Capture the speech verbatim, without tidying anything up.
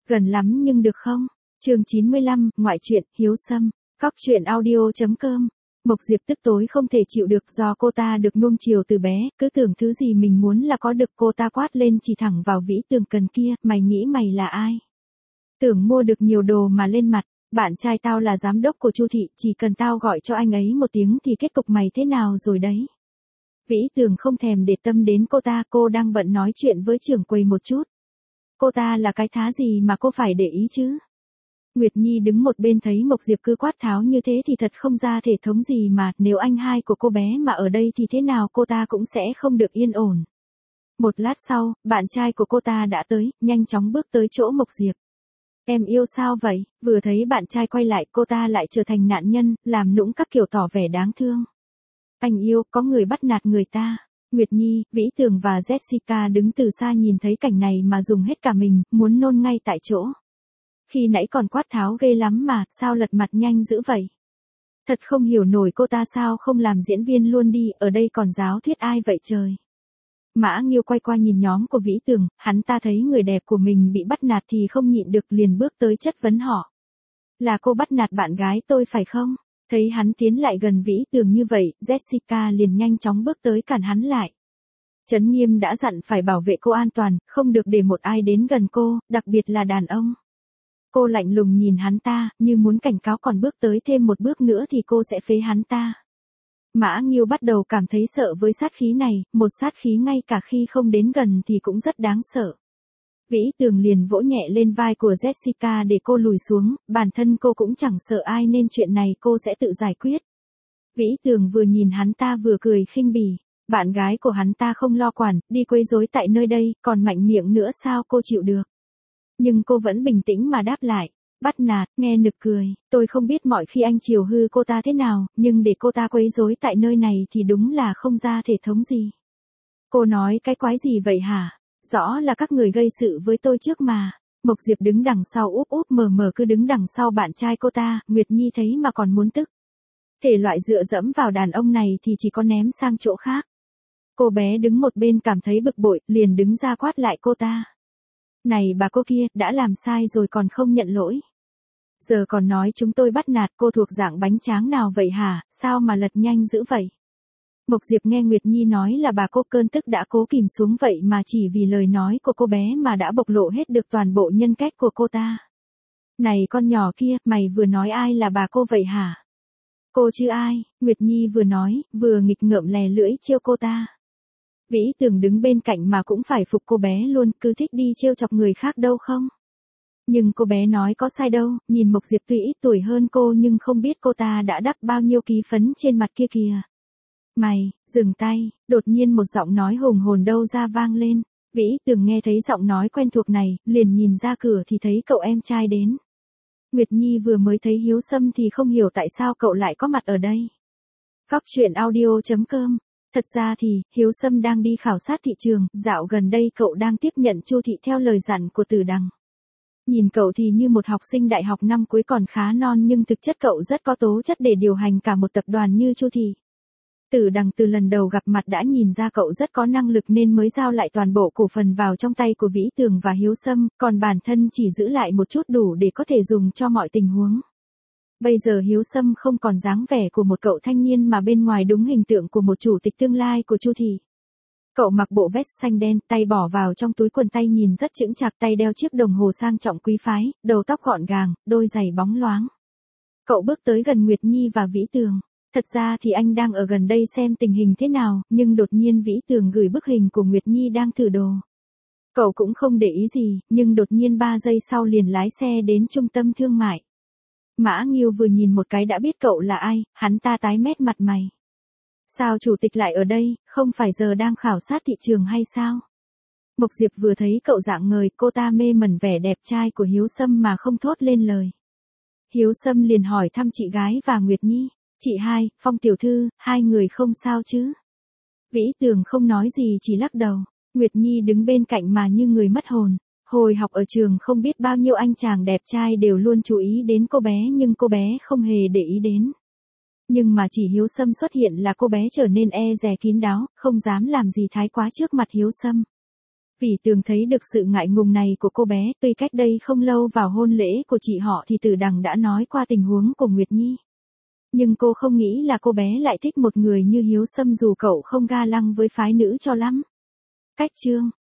Gần lắm nhưng được không? Chương chín mươi lăm, ngoại truyện, Hiếu Sâm. Cóc truyện audio.com. Mộc Diệp tức tối không thể chịu được do cô ta được nuông chiều từ bé, cứ tưởng thứ gì mình muốn là có được, cô ta quát lên chỉ thẳng vào Vĩ Tường cần kia, mày nghĩ mày là ai? Tưởng mua được nhiều đồ mà lên mặt, bạn trai tao là giám đốc của Chu thị, chỉ cần tao gọi cho anh ấy một tiếng thì kết cục mày thế nào rồi đấy. Vĩ Tường không thèm để tâm đến cô ta, cô đang bận nói chuyện với trưởng quầy một chút. Cô ta là cái thá gì mà cô phải để ý chứ? Nguyệt Nhi đứng một bên thấy Mộc Diệp cứ quát tháo như thế thì thật không ra thể thống gì mà, nếu anh hai của cô bé mà ở đây thì thế nào cô ta cũng sẽ không được yên ổn. Một lát sau, bạn trai của cô ta đã tới, nhanh chóng bước tới chỗ Mộc Diệp. Em yêu sao vậy? Vừa thấy bạn trai quay lại, cô ta lại trở thành nạn nhân, làm nũng các kiểu tỏ vẻ đáng thương. Anh yêu, có người bắt nạt người ta. Nguyệt Nhi, Vĩ Tường và Jessica đứng từ xa nhìn thấy cảnh này mà dùng hết cả mình, muốn nôn ngay tại chỗ. Khi nãy còn quát tháo ghê lắm mà, sao lật mặt nhanh dữ vậy? Thật không hiểu nổi cô ta sao không làm diễn viên luôn đi, ở đây còn giáo thuyết ai vậy trời? Mã Nghiêu quay qua nhìn nhóm của Vĩ Tường, hắn ta thấy người đẹp của mình bị bắt nạt thì không nhịn được liền bước tới chất vấn họ. Là cô bắt nạt bạn gái tôi phải không? Thấy hắn tiến lại gần Vĩ Tường như vậy, Jessica liền nhanh chóng bước tới cản hắn lại. Trấn Nghiêm đã dặn phải bảo vệ cô an toàn, không được để một ai đến gần cô, đặc biệt là đàn ông. Cô lạnh lùng nhìn hắn ta, như muốn cảnh cáo còn bước tới thêm một bước nữa thì cô sẽ phế hắn ta. Mã Nghiêu bắt đầu cảm thấy sợ với sát khí này, một sát khí ngay cả khi không đến gần thì cũng rất đáng sợ. Vĩ Tường liền vỗ nhẹ lên vai của Jessica để cô lùi xuống, bản thân cô cũng chẳng sợ ai nên chuyện này cô sẽ tự giải quyết. Vĩ Tường vừa nhìn hắn ta vừa cười khinh bỉ, bạn gái của hắn ta không lo quản, đi quấy rối tại nơi đây, còn mạnh miệng nữa sao cô chịu được. Nhưng cô vẫn bình tĩnh mà đáp lại, bắt nạt, nghe nực cười, tôi không biết mọi khi anh chiều hư cô ta thế nào, nhưng để cô ta quấy rối tại nơi này thì đúng là không ra thể thống gì. Cô nói cái quái gì vậy hả? Rõ là các người gây sự với tôi trước mà. Mộc Diệp đứng đằng sau úp úp mờ mờ cứ đứng đằng sau bạn trai cô ta, Nguyệt Nhi thấy mà còn muốn tức. Thể loại dựa dẫm vào đàn ông này thì chỉ có ném sang chỗ khác. Cô bé đứng một bên cảm thấy bực bội, liền đứng ra quát lại cô ta. Này bà cô kia, đã làm sai rồi còn không nhận lỗi. Giờ còn nói chúng tôi bắt nạt cô thuộc dạng bánh tráng nào vậy hả, sao mà lật nhanh dữ vậy? Mộc Diệp nghe Nguyệt Nhi nói là bà cô, cơn tức đã cố kìm xuống vậy mà chỉ vì lời nói của cô bé mà đã bộc lộ hết được toàn bộ nhân cách của cô ta. Này con nhỏ kia, mày vừa nói ai là bà cô vậy hả? Cô chứ ai? Nguyệt Nhi vừa nói, vừa nghịch ngợm lè lưỡi trêu cô ta. Vĩ Tường đứng bên cạnh mà cũng phải phục cô bé luôn, cứ thích đi trêu chọc người khác đâu không? Nhưng cô bé nói có sai đâu, nhìn Mộc Diệp tuy ít tuổi hơn cô nhưng không biết cô ta đã đắp bao nhiêu ký phấn trên mặt kia kìa. Mày, dừng tay, đột nhiên một giọng nói hùng hồn đâu ra vang lên. Vĩ Tường nghe thấy giọng nói quen thuộc này, liền nhìn ra cửa thì thấy cậu em trai đến. Nguyệt Nhi vừa mới thấy Hiếu Sâm thì không hiểu tại sao cậu lại có mặt ở đây. Cóc truyện audio.com. Thật ra thì, Hiếu Sâm đang đi khảo sát thị trường, dạo gần đây cậu đang tiếp nhận Chu thị theo lời dặn của Tử Đằng. Nhìn cậu thì như một học sinh đại học năm cuối còn khá non nhưng thực chất cậu rất có tố chất để điều hành cả một tập đoàn như Chu thị. Tử Đằng từ lần đầu gặp mặt đã nhìn ra cậu rất có năng lực nên mới giao lại toàn bộ cổ phần vào trong tay của Vĩ Tường và Hiếu Sâm, còn bản thân chỉ giữ lại một chút đủ để có thể dùng cho mọi tình huống. Bây giờ Hiếu Sâm không còn dáng vẻ của một cậu thanh niên mà bên ngoài đúng hình tượng của một chủ tịch tương lai của Chu thị. Cậu mặc bộ vest xanh đen, tay bỏ vào trong túi quần tay nhìn rất chững chạc, tay đeo chiếc đồng hồ sang trọng quý phái, đầu tóc gọn gàng, đôi giày bóng loáng. Cậu bước tới gần Nguyệt Nhi và Vĩ Tường. Thật ra thì anh đang ở gần đây xem tình hình thế nào, nhưng đột nhiên Vĩ Tường gửi bức hình của Nguyệt Nhi đang thử đồ. Cậu cũng không để ý gì, nhưng đột nhiên ba giây sau liền lái xe đến trung tâm thương mại. Mã Nghiêu vừa nhìn một cái đã biết cậu là ai, hắn ta tái mét mặt mày. Sao chủ tịch lại ở đây, không phải giờ đang khảo sát thị trường hay sao? Mộc Diệp vừa thấy cậu dạng ngời, cô ta mê mẩn vẻ đẹp trai của Hiếu Sâm mà không thốt lên lời. Hiếu Sâm liền hỏi thăm chị gái và Nguyệt Nhi. Chị hai, Phong tiểu thư, hai người không sao chứ? Vĩ Tường không nói gì chỉ lắc đầu. Nguyệt Nhi đứng bên cạnh mà như người mất hồn. Hồi học ở trường không biết bao nhiêu anh chàng đẹp trai đều luôn chú ý đến cô bé nhưng cô bé không hề để ý đến. Nhưng mà chỉ Hiếu Sâm xuất hiện là cô bé trở nên e dè kín đáo, không dám làm gì thái quá trước mặt Hiếu Sâm. Vì Tường thấy được sự ngại ngùng này của cô bé, tuy cách đây không lâu vào hôn lễ của chị họ thì Tử Đằng đã nói qua tình huống của Nguyệt Nhi. Nhưng cô không nghĩ là cô bé lại thích một người như Hiếu Sâm dù cậu không ga lăng với phái nữ cho lắm. Cách chương